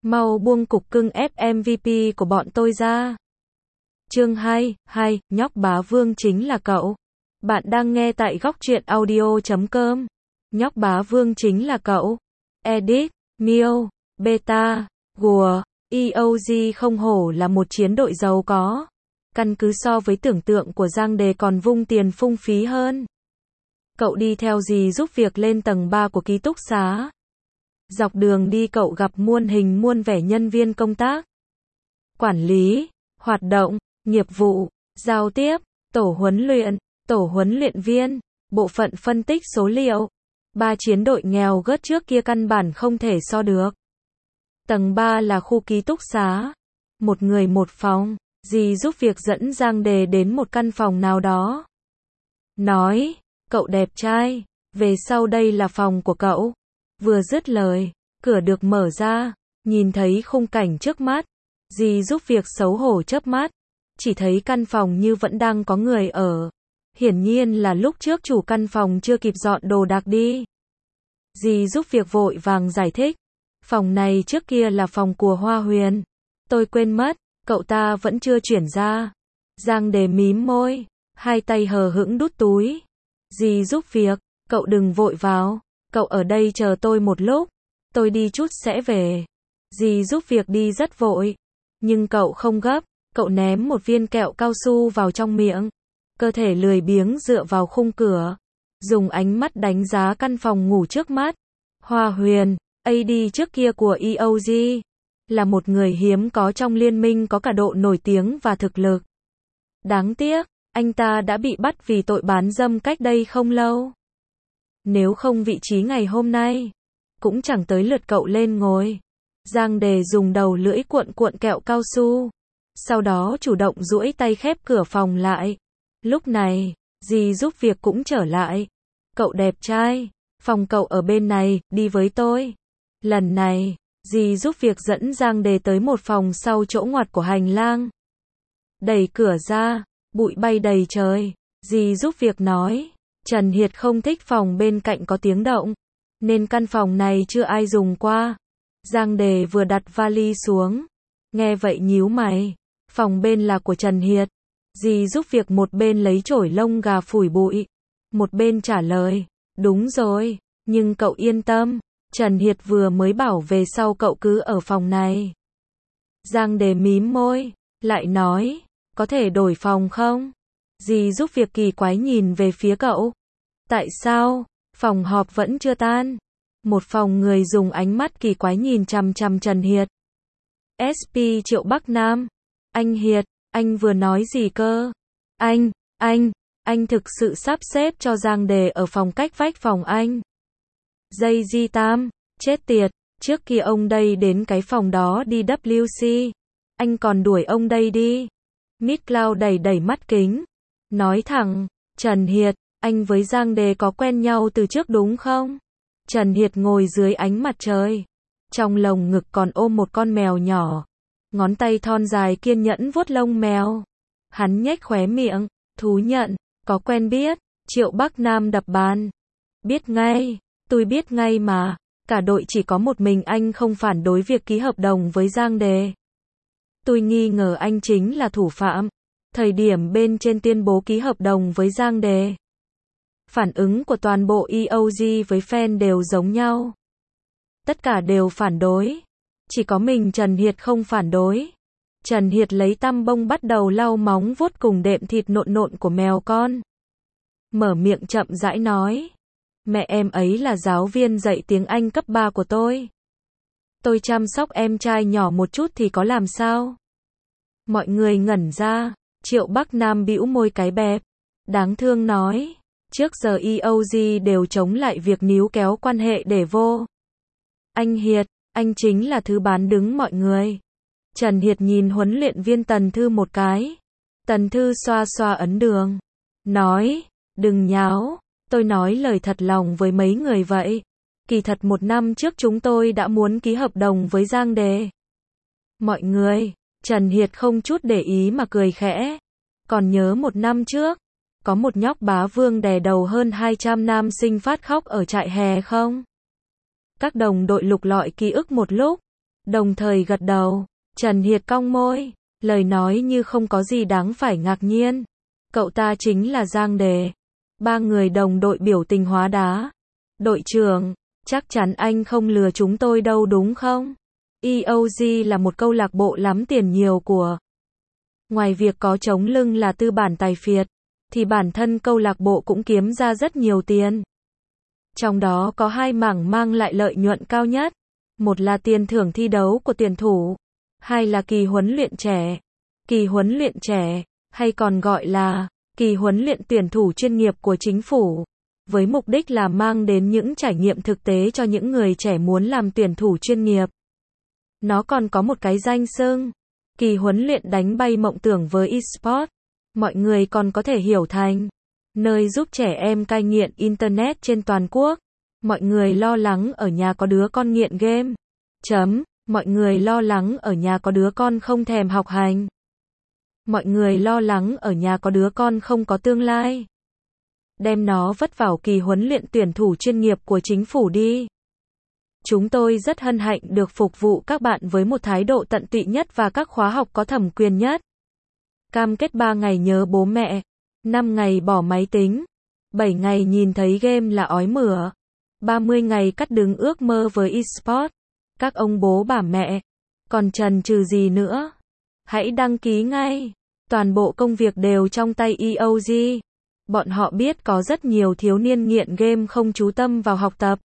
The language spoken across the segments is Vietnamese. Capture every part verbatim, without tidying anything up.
Mau buông cục cưng ép em vê pê của bọn tôi ra. Chương hai, hai, nhóc bá vương chính là cậu. Bạn đang nghe tại góc truyện audio chấm com. Nhóc bá vương chính là cậu. Edit, Miêu, Beta, Gùa, e o giê không hổ là một chiến đội giàu có. Căn cứ so với tưởng tượng của Giang Đề còn vung tiền phung phí hơn. Cậu đi theo dì giúp việc lên tầng ba của ký túc xá. Dọc đường đi cậu gặp muôn hình muôn vẻ nhân viên công tác, quản lý, hoạt động, nghiệp vụ, giao tiếp, tổ huấn luyện, tổ huấn luyện viên, bộ phận phân tích số liệu. Ba chiến đội nghèo gớt trước kia căn bản không thể so được. Tầng ba là khu ký túc xá. Một người một phòng. Dì giúp việc dẫn Giang Đề đến một căn phòng nào đó. Nói, cậu đẹp trai, về sau đây là phòng của cậu. Vừa dứt lời, cửa được mở ra, nhìn thấy khung cảnh trước mắt. Dì giúp việc xấu hổ chớp mắt, chỉ thấy căn phòng như vẫn đang có người ở. Hiển nhiên là lúc trước chủ căn phòng chưa kịp dọn đồ đạc đi. Dì giúp việc vội vàng giải thích. Phòng này trước kia là phòng của Hoa Huyền. Tôi quên mất, cậu ta vẫn chưa chuyển ra. Giang Đề mím môi, hai tay hờ hững đút túi. Dì giúp việc, cậu đừng vội vào. Cậu ở đây chờ tôi một lúc. Tôi đi chút sẽ về. Dì giúp việc đi rất vội. Nhưng cậu không gấp. Cậu ném một viên kẹo cao su vào trong miệng. Cơ thể lười biếng dựa vào khung cửa. Dùng ánh mắt đánh giá căn phòng ngủ trước mắt. Hoa Huyền, a đê trước kia của e o giê. Là một người hiếm có trong liên minh có cả độ nổi tiếng và thực lực. Đáng tiếc, anh ta đã bị bắt vì tội bán dâm cách đây không lâu. Nếu không vị trí ngày hôm nay, cũng chẳng tới lượt cậu lên ngồi. Giang Đề dùng đầu lưỡi cuộn cuộn kẹo cao su. Sau đó chủ động duỗi tay khép cửa phòng lại. Lúc này, dì giúp việc cũng trở lại. Cậu đẹp trai, phòng cậu ở bên này, đi với tôi. Lần này, dì giúp việc dẫn Giang Đề tới một phòng sau chỗ ngoặt của hành lang. Đẩy cửa ra, bụi bay đầy trời. Dì giúp việc nói, Trần Hiệt không thích phòng bên cạnh có tiếng động, nên căn phòng này chưa ai dùng qua. Giang Đề vừa đặt vali xuống, nghe vậy nhíu mày. Phòng bên là của Trần Hiệt. Dì giúp việc một bên lấy chổi lông gà phủi bụi, một bên trả lời, đúng rồi, nhưng cậu yên tâm, Trần Hiệt vừa mới bảo về sau cậu cứ ở phòng này. Giang Đề mím môi, lại nói, có thể đổi phòng không? Dì giúp việc kỳ quái nhìn về phía cậu. Tại sao? Phòng họp vẫn chưa tan. Một phòng người dùng ánh mắt kỳ quái nhìn chằm chằm Trần Hiệt. ét pê Triệu Bắc Nam. Anh Hiệt, anh vừa nói gì cơ? Anh, anh, anh thực sự sắp xếp cho Giang Đề ở phòng cách vách phòng anh. Dây Di Tam, chết tiệt, trước kia ông đây đến cái phòng đó đi vê xê. Anh còn đuổi ông đây đi. Mid Cloud đẩy đẩy mắt kính. Nói thẳng, Trần Hiệt, anh với Giang Đề có quen nhau từ trước đúng không? Trần Hiệt ngồi dưới ánh mặt trời. Trong lồng ngực còn ôm một con mèo nhỏ. Ngón tay thon dài kiên nhẫn vuốt lông mèo. Hắn nhếch khóe miệng, thú nhận, có quen biết. Triệu Bắc Nam đập bàn. Biết ngay, tôi biết ngay mà. Cả đội chỉ có một mình anh không phản đối việc ký hợp đồng với Giang Đề. Tôi nghi ngờ anh chính là thủ phạm. Thời điểm bên trên tuyên bố ký hợp đồng với Giang Đề, phản ứng của toàn bộ e o giê với fan đều giống nhau. Tất cả đều phản đối. Chỉ có mình Trần Hiệt không phản đối. Trần Hiệt lấy tăm bông bắt đầu lau móng vuốt cùng đệm thịt nộn nộn của mèo con. Mở miệng chậm rãi nói. Mẹ em ấy là giáo viên dạy tiếng Anh cấp ba của tôi. Tôi chăm sóc em trai nhỏ một chút thì có làm sao? Mọi người ngẩn ra. Triệu Bắc Nam bĩu môi cái bẹp. Đáng thương nói. Trước giờ e o giê đều chống lại việc níu kéo quan hệ để vô. Anh Hiệt, anh chính là thứ bán đứng mọi người. Trần Hiệt nhìn huấn luyện viên Tần Thư một cái. Tần Thư xoa xoa ấn đường. Nói, đừng nháo, tôi nói lời thật lòng với mấy người vậy. Kỳ thật một năm trước chúng tôi đã muốn ký hợp đồng với Giang Đề. Mọi người, Trần Hiệt không chút để ý mà cười khẽ. Còn nhớ một năm trước, có một nhóc bá vương đè đầu hơn hai trăm nam sinh phát khóc ở trại hè không? Các đồng đội lục lọi ký ức một lúc. Đồng thời gật đầu. Trần Hiệt cong môi, lời nói như không có gì đáng phải ngạc nhiên. Cậu ta chính là Giang Đề. Ba người đồng đội biểu tình hóa đá. Đội trưởng, chắc chắn anh không lừa chúng tôi đâu đúng không? e o giê là một câu lạc bộ lắm tiền nhiều của. Ngoài việc có chống lưng là tư bản tài phiệt, thì bản thân câu lạc bộ cũng kiếm ra rất nhiều tiền. Trong đó có hai mảng mang lại lợi nhuận cao nhất. Một là tiền thưởng thi đấu của tuyển thủ. Hai là kỳ huấn luyện trẻ. Kỳ huấn luyện trẻ, hay còn gọi là kỳ huấn luyện tuyển thủ chuyên nghiệp của chính phủ, với mục đích là mang đến những trải nghiệm thực tế cho những người trẻ muốn làm tuyển thủ chuyên nghiệp. Nó còn có một cái danh xưng, kỳ huấn luyện đánh bay mộng tưởng với eSports. Mọi người còn có thể hiểu thành nơi giúp trẻ em cai nghiện Internet trên toàn quốc. Mọi người lo lắng ở nhà có đứa con nghiện game. Chấm. Mọi người lo lắng ở nhà có đứa con không thèm học hành. Mọi người lo lắng ở nhà có đứa con không có tương lai. Đem nó vất vào kỳ huấn luyện tuyển thủ chuyên nghiệp của chính phủ đi. Chúng tôi rất hân hạnh được phục vụ các bạn với một thái độ tận tụy nhất và các khóa học có thẩm quyền nhất. Cam kết ba ngày nhớ bố mẹ, năm ngày bỏ máy tính, bảy ngày nhìn thấy game là ói mửa, ba mươi ngày cắt đứng ước mơ với eSports. Các ông bố bà mẹ, còn chần chừ gì nữa? Hãy đăng ký ngay. Toàn bộ công việc đều trong tay e o giê. Bọn họ biết có rất nhiều thiếu niên nghiện game không chú tâm vào học tập.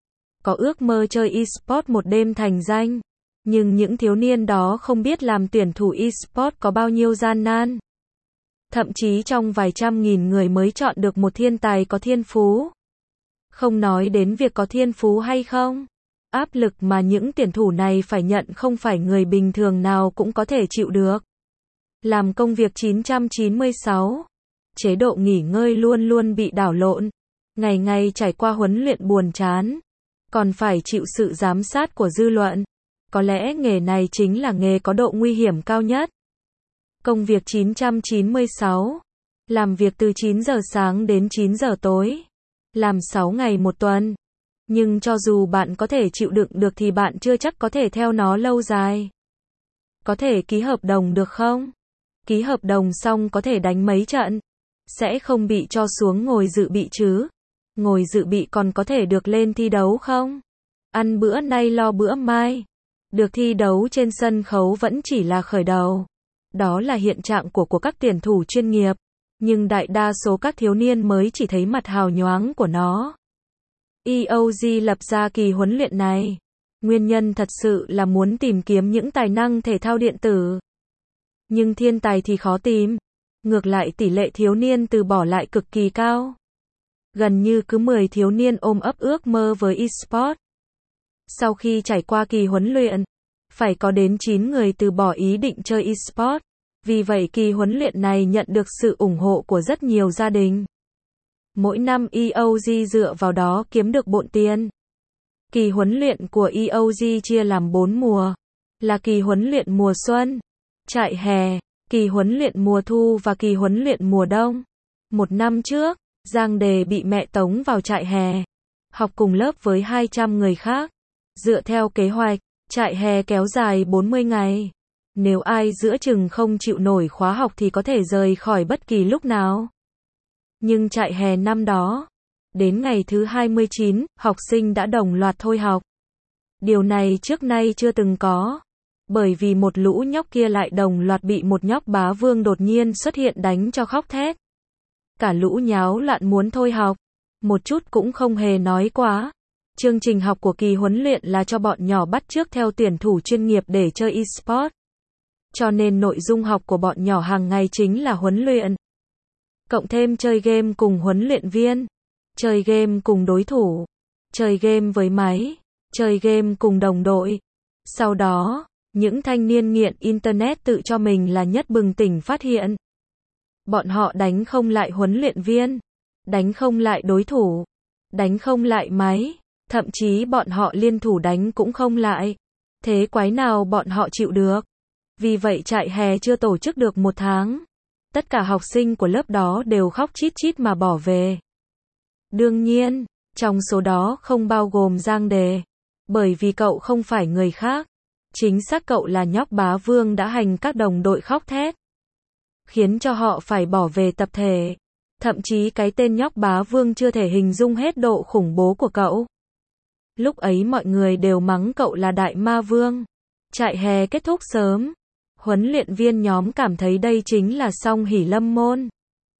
Có ước mơ chơi eSports một đêm thành danh. Nhưng những thiếu niên đó không biết làm tuyển thủ eSports có bao nhiêu gian nan. Thậm chí trong vài trăm nghìn người mới chọn được một thiên tài có thiên phú. Không nói đến việc có thiên phú hay không. Áp lực mà những tuyển thủ này phải nhận không phải người bình thường nào cũng có thể chịu được. Làm công việc chín trăm chín mươi sáu. Chế độ nghỉ ngơi luôn luôn bị đảo lộn. Ngày ngày trải qua huấn luyện buồn chán. Còn phải chịu sự giám sát của dư luận. Có lẽ nghề này chính là nghề có độ nguy hiểm cao nhất. Công việc chín trăm chín mươi sáu. Làm việc từ chín giờ sáng đến chín giờ tối. Làm sáu ngày một tuần. Nhưng cho dù bạn có thể chịu đựng được thì bạn chưa chắc có thể theo nó lâu dài. Có thể ký hợp đồng được không? Ký hợp đồng xong có thể đánh mấy trận. Sẽ không bị cho xuống ngồi dự bị chứ? Ngồi dự bị còn có thể được lên thi đấu không? Ăn bữa nay lo bữa mai. Được thi đấu trên sân khấu vẫn chỉ là khởi đầu. Đó là hiện trạng của của các tuyển thủ chuyên nghiệp. Nhưng đại đa số các thiếu niên mới chỉ thấy mặt hào nhoáng của nó. e o giê lập ra kỳ huấn luyện này. Nguyên nhân thật sự là muốn tìm kiếm những tài năng thể thao điện tử. Nhưng thiên tài thì khó tìm. Ngược lại tỷ lệ thiếu niên từ bỏ lại cực kỳ cao. Gần như cứ mười thiếu niên ôm ấp ước mơ với eSports. Sau khi trải qua kỳ huấn luyện, phải có đến chín người từ bỏ ý định chơi eSports. Vì vậy kỳ huấn luyện này nhận được sự ủng hộ của rất nhiều gia đình. Mỗi năm e o giê dựa vào đó kiếm được bộn tiền. Kỳ huấn luyện của e o giê chia làm bốn mùa. Là kỳ huấn luyện mùa xuân, trại hè, kỳ huấn luyện mùa thu và kỳ huấn luyện mùa đông. Một năm trước, Giang Đề bị mẹ tống vào trại hè. Học cùng lớp với hai trăm người khác. Dựa theo kế hoạch, trại hè kéo dài bốn mươi ngày. Nếu ai giữa chừng không chịu nổi khóa học thì có thể rời khỏi bất kỳ lúc nào. Nhưng trại hè năm đó, đến ngày thứ hai mươi chín, học sinh đã đồng loạt thôi học. Điều này trước nay chưa từng có. Bởi vì một lũ nhóc kia lại đồng loạt bị một nhóc bá vương đột nhiên xuất hiện đánh cho khóc thét. Cả lũ nháo loạn muốn thôi học. Một chút cũng không hề nói quá. Chương trình học của kỳ huấn luyện là cho bọn nhỏ bắt chước theo tuyển thủ chuyên nghiệp để chơi eSports. Cho nên nội dung học của bọn nhỏ hàng ngày chính là huấn luyện. Cộng thêm chơi game cùng huấn luyện viên. Chơi game cùng đối thủ. Chơi game với máy. Chơi game cùng đồng đội. Sau đó, những thanh niên nghiện Internet tự cho mình là nhất bừng tỉnh phát hiện. Bọn họ đánh không lại huấn luyện viên. Đánh không lại đối thủ. Đánh không lại máy. Thậm chí bọn họ liên thủ đánh cũng không lại. Thế quái nào bọn họ chịu được? Vì vậy trại hè chưa tổ chức được một tháng. Tất cả học sinh của lớp đó đều khóc chít chít mà bỏ về. Đương nhiên, trong số đó không bao gồm Giang Đề. Bởi vì cậu không phải người khác. Chính xác cậu là nhóc bá vương đã hành các đồng đội khóc thét, khiến cho họ phải bỏ về tập thể. Thậm chí cái tên nhóc bá vương chưa thể hình dung hết độ khủng bố của cậu. Lúc ấy mọi người đều mắng cậu là đại ma vương. Trại hè kết thúc sớm. Huấn luyện viên nhóm cảm thấy đây chính là song hỷ lâm môn.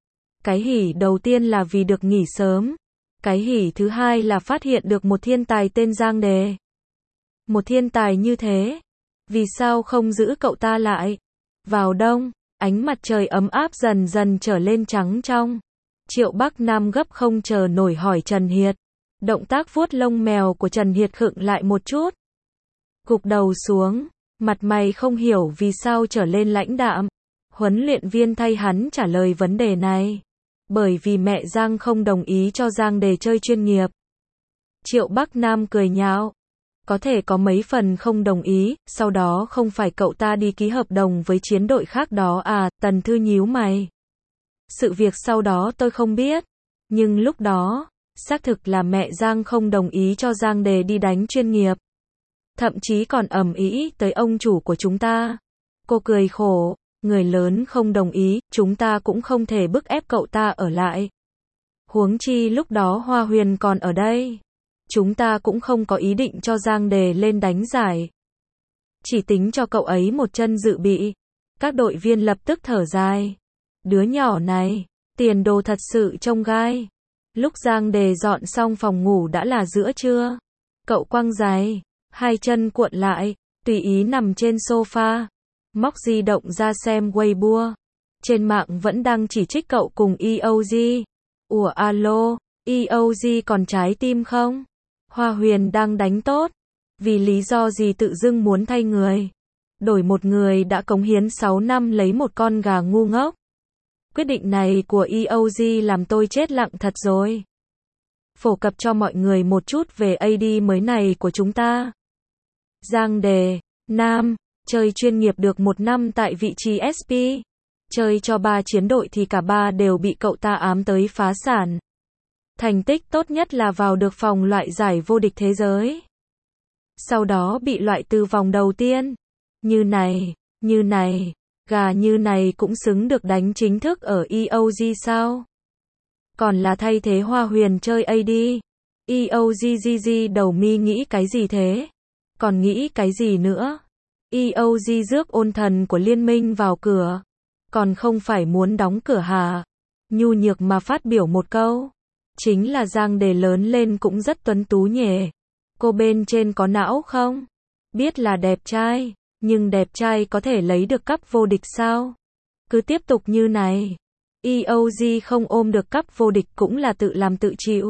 Cái hỉ đầu tiên là vì được nghỉ sớm. Cái hỉ thứ hai là phát hiện được một thiên tài tên Giang Đề. Một thiên tài như thế, vì sao không giữ cậu ta lại? Vào đông, ánh mặt trời ấm áp dần dần trở lên trắng trong. Triệu Bắc Nam gấp không chờ nổi hỏi Trần Hiệt. Động tác vuốt lông mèo của Trần Hiệt khựng lại một chút. Gục đầu xuống, mặt mày không hiểu vì sao trở lên lãnh đạm. Huấn luyện viên thay hắn trả lời vấn đề này. Bởi vì mẹ Giang không đồng ý cho Giang Đề chơi chuyên nghiệp. Triệu Bắc Nam cười nhạo. Có thể có mấy phần không đồng ý, sau đó không phải cậu ta đi ký hợp đồng với chiến đội khác đó à, Tần Thư nhíu mày. Sự việc sau đó tôi không biết, nhưng lúc đó, xác thực là mẹ Giang không đồng ý cho Giang Đề đi đánh chuyên nghiệp. Thậm chí còn ầm ĩ tới ông chủ của chúng ta. Cô cười khổ, người lớn không đồng ý, chúng ta cũng không thể bức ép cậu ta ở lại. Huống chi lúc đó Hoa Huyền còn ở đây. Chúng ta cũng không có ý định cho Giang Đề lên đánh giải. Chỉ tính cho cậu ấy một chân dự bị. Các đội viên lập tức thở dài. Đứa nhỏ này, tiền đồ thật sự trông gai. Lúc Giang Đề dọn xong phòng ngủ đã là giữa trưa. Cậu quăng giày, hai chân cuộn lại, tùy ý nằm trên sofa. Móc di động ra xem Weibo. Trên mạng vẫn đang chỉ trích cậu cùng e o giê. Ủa alo, e o giê còn trái tim không? Hoa Huyền đang đánh tốt. Vì lý do gì tự dưng muốn thay người? Đổi một người đã cống hiến sáu năm lấy một con gà ngu ngốc. Quyết định này của e o giê làm tôi chết lặng thật rồi. Phổ cập cho mọi người một chút về a đê mới này của chúng ta. Giang Đề, nam, chơi chuyên nghiệp được một năm tại vị trí ét pê. Chơi cho ba chiến đội thì cả ba đều bị cậu ta ám tới phá sản. Thành tích tốt nhất là vào được vòng loại giải vô địch thế giới. Sau đó bị loại từ vòng đầu tiên. Như này, như này, gà như này cũng xứng được đánh chính thức ở e o giê sao? Còn là thay thế Hoa Huyền chơi a đê. e o giê giê giê đầu mi nghĩ cái gì thế? Còn nghĩ cái gì nữa? e o giê rước ôn thần của liên minh vào cửa. Còn không phải muốn đóng cửa hả? Nhu nhược mà phát biểu một câu. Chính là Giang Đề lớn lên cũng rất tuấn tú nhỉ. Cô bên trên có não không? Biết là đẹp trai, nhưng đẹp trai có thể lấy được cúp vô địch sao? Cứ tiếp tục như này, e o giê không ôm được cúp vô địch cũng là tự làm tự chịu.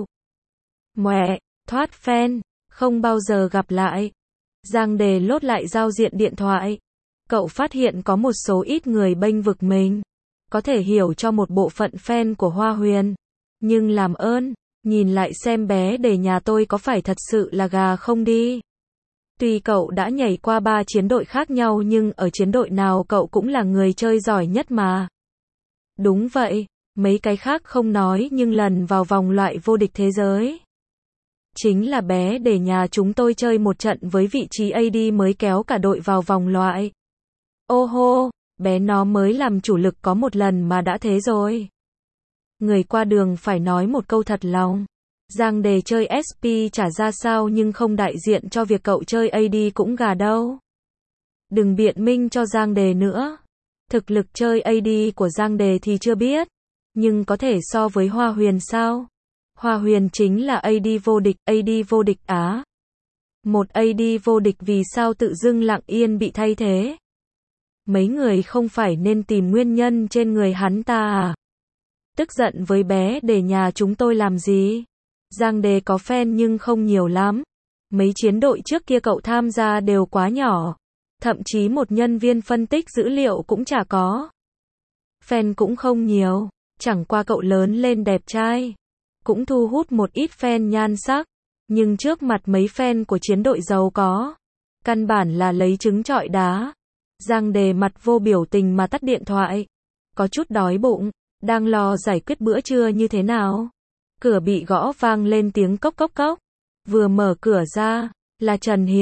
Mẹ, thoát fan, không bao giờ gặp lại. Giang Đề lốt lại giao diện điện thoại. Cậu phát hiện có một số ít người bênh vực mình. Có thể hiểu cho một bộ phận fan của Hoa Huyền. Nhưng làm ơn, nhìn lại xem bé để nhà tôi có phải thật sự là gà không đi. Tuy cậu đã nhảy qua ba chiến đội khác nhau nhưng ở chiến đội nào cậu cũng là người chơi giỏi nhất mà. Đúng vậy, mấy cái khác không nói nhưng lần vào vòng loại vô địch thế giới. Chính là bé để nhà chúng tôi chơi một trận với vị trí a đê mới kéo cả đội vào vòng loại. Ô hô, bé nó mới làm chủ lực có một lần mà đã thế rồi. Người qua đường phải nói một câu thật lòng. Giang Đề chơi ét pê chả ra sao nhưng không đại diện cho việc cậu chơi a đê cũng gà đâu. Đừng biện minh cho Giang Đề nữa. Thực lực chơi a đê của Giang Đề thì chưa biết. Nhưng có thể so với Hoa Huyền sao? Hoa Huyền chính là a đê vô địch, a đê vô địch Á. Một a đê vô địch vì sao tự dưng lặng yên bị thay thế? Mấy người không phải nên tìm nguyên nhân trên người hắn ta à? Tức giận với bé để nhà chúng tôi làm gì? Giang Đề có fan nhưng không nhiều lắm. Mấy chiến đội trước kia cậu tham gia đều quá nhỏ. Thậm chí một nhân viên phân tích dữ liệu cũng chả có. Fan cũng không nhiều. Chẳng qua cậu lớn lên đẹp trai. Cũng thu hút một ít fan nhan sắc. Nhưng trước mặt mấy fan của chiến đội giàu có. Căn bản là lấy trứng trọi đá. Giang Đề mặt vô biểu tình mà tắt điện thoại. Có chút đói bụng. Đang lo giải quyết bữa trưa như thế nào. Cửa bị gõ vang lên tiếng cốc cốc cốc. Vừa mở cửa ra, là Trần Hiệt.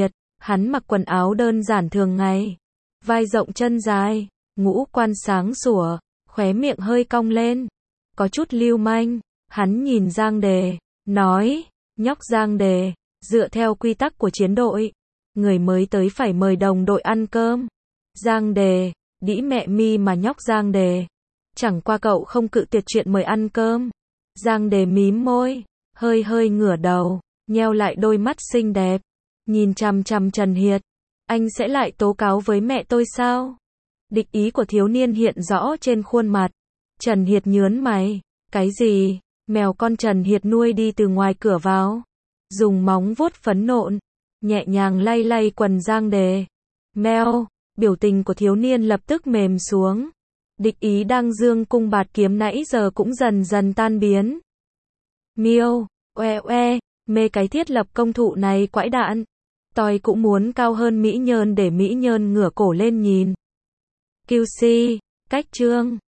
Hắn mặc quần áo đơn giản thường ngày, vai rộng chân dài, ngũ quan sáng sủa, khóe miệng hơi cong lên, có chút lưu manh. Hắn nhìn Giang Đề, nói, nhóc Giang Đề, dựa theo quy tắc của chiến đội, người mới tới phải mời đồng đội ăn cơm. Giang Đề, đĩ mẹ mi mà nhóc Giang Đề, chẳng qua cậu không cự tuyệt chuyện mời ăn cơm. Giang Đề mím môi, hơi hơi ngửa đầu, nheo lại đôi mắt xinh đẹp, nhìn chằm chằm Trần Hiệt. Anh sẽ lại tố cáo với mẹ tôi sao? Địch ý của thiếu niên hiện rõ trên khuôn mặt. Trần Hiệt nhớn mày, cái gì? Mèo con Trần Hiệt nuôi đi từ ngoài cửa vào, dùng móng vuốt phấn nộn, nhẹ nhàng lay lay quần Giang Đề. Mèo, biểu tình của thiếu niên lập tức mềm xuống. Địch ý đang dương cung bạt kiếm nãy giờ cũng dần dần tan biến. Miêu, oe oe, mê cái thiết lập công thụ này quãi đạn. Tôi cũng muốn cao hơn Mỹ Nhơn để Mỹ Nhơn ngửa cổ lên nhìn. quy xê, cách chương.